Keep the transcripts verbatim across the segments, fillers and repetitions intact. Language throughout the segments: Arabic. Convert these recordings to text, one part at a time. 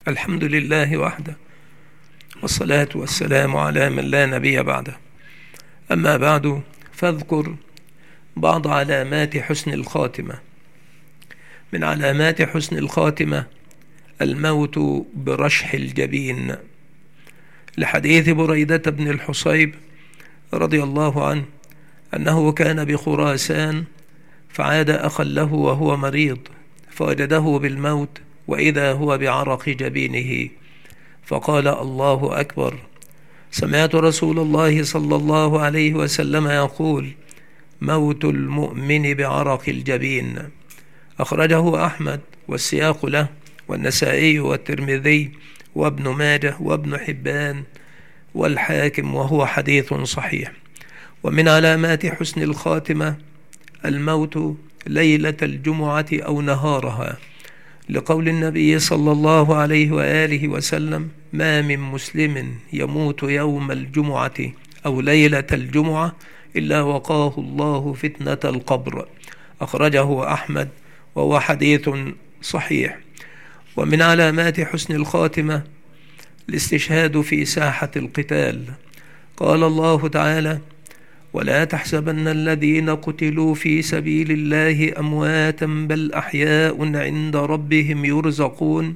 الحمد لله وحده، والصلاة والسلام على من لا نبي بعده. أما بعد، فاذكر بعض علامات حسن الخاتمة. من علامات حسن الخاتمة الموت برشح الجبين، لحديث بريدة بن الحصيب رضي الله عنه أنه كان بخراسان فعاد أخا له وهو مريض، فوجده بالموت وإذا هو بعرق جبينه، فقال: الله أكبر. سمعت رسول الله صلى الله عليه وسلم يقول: موت المؤمن بعرق الجبين. أخرجه أحمد والسياق له، والنسائي والترمذي وابن ماجه وابن حبان والحاكم، وهو حديث صحيح. ومن علامات حسن الخاتمة الموت ليلة الجمعة أو نهارها، لقول النبي صلى الله عليه وآله وسلم: ما من مسلم يموت يوم الجمعة أو ليلة الجمعة إلا وقاه الله فتنة القبر. أخرجه أحمد وهو حديث صحيح. ومن علامات حسن الخاتمة الاستشهاد في ساحة القتال. قال الله تعالى: ولا تحسبن الذين قتلوا في سبيل الله أمواتا بل أحياء عند ربهم يرزقون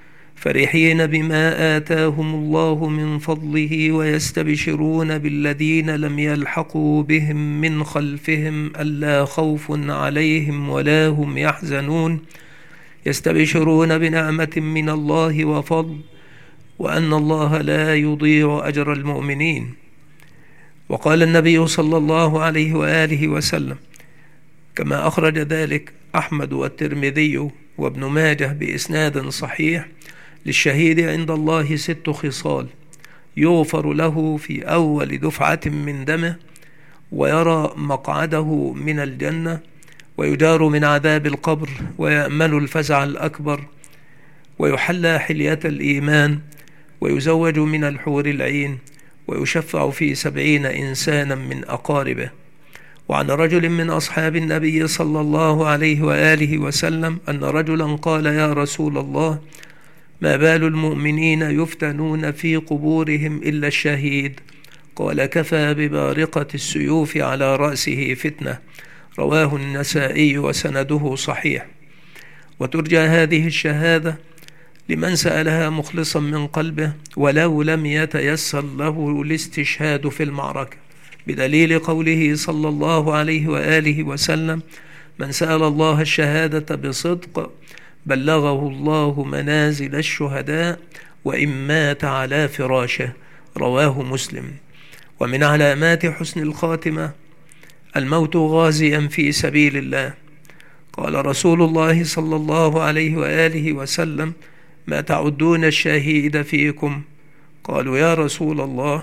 فرحين بما آتاهم الله من فضله ويستبشرون بالذين لم يلحقوا بهم من خلفهم ألا خوف عليهم ولا هم يحزنون يستبشرون بنعمة من الله وفضل وأن الله لا يضيع أجر المؤمنين. وقال النبي صلى الله عليه وآله وسلم كما أخرج ذلك أحمد والترمذي وابن ماجه بإسناد صحيح: للشهيد عند الله ست خصال: يغفر له في أول دفعة من دمه، ويرى مقعده من الجنة، ويجار من عذاب القبر، ويأمن الفزع الأكبر، ويحلى حلية الإيمان، ويزوج من الحور العين، ويشفع في سبعين إنسانا من أقاربه. وعن رجل من أصحاب النبي صلى الله عليه وآله وسلم أن رجلا قال: يا رسول الله، ما بال المؤمنين يفتنون في قبورهم إلا الشهيد؟ قال: كفى ببارقة السيوف على رأسه فتنة. رواه النسائي وسنده صحيح. وترجى هذه الشهادة لمن سألها مخلصا من قلبه ولو لم يتيسر له الاستشهاد في المعركة، بدليل قوله صلى الله عليه وآله وسلم: من سأل الله الشهادة بصدق بلغه الله منازل الشهداء وإن مات على فراشه. رواه مسلم. ومن علامات حسن الخاتمة الموت غازيا في سبيل الله. قال رسول الله صلى الله عليه وآله وسلم: ما تعدون الشهيد فيكم؟ قالوا: يا رسول الله،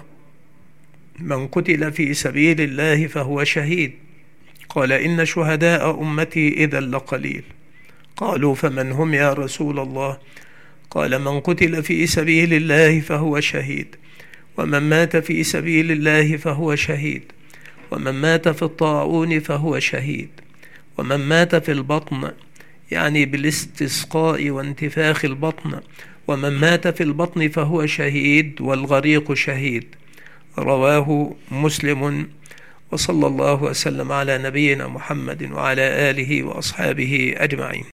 من قتل في سبيل الله فهو شهيد. قال: إن شهداء أمتي إذا لقليل. قالوا: فمن هم يا رسول الله؟ قال: من قتل في سبيل الله فهو شهيد، ومن مات في سبيل الله فهو شهيد، ومن مات في الطاعون فهو شهيد، ومن مات في البطن، يعني بالاستسقاء وانتفاخ البطن، ومن مات في البطن فهو شهيد، والغريق شهيد. رواه مسلم. وصلى الله وسلم على نبينا محمد وعلى آله وأصحابه أجمعين.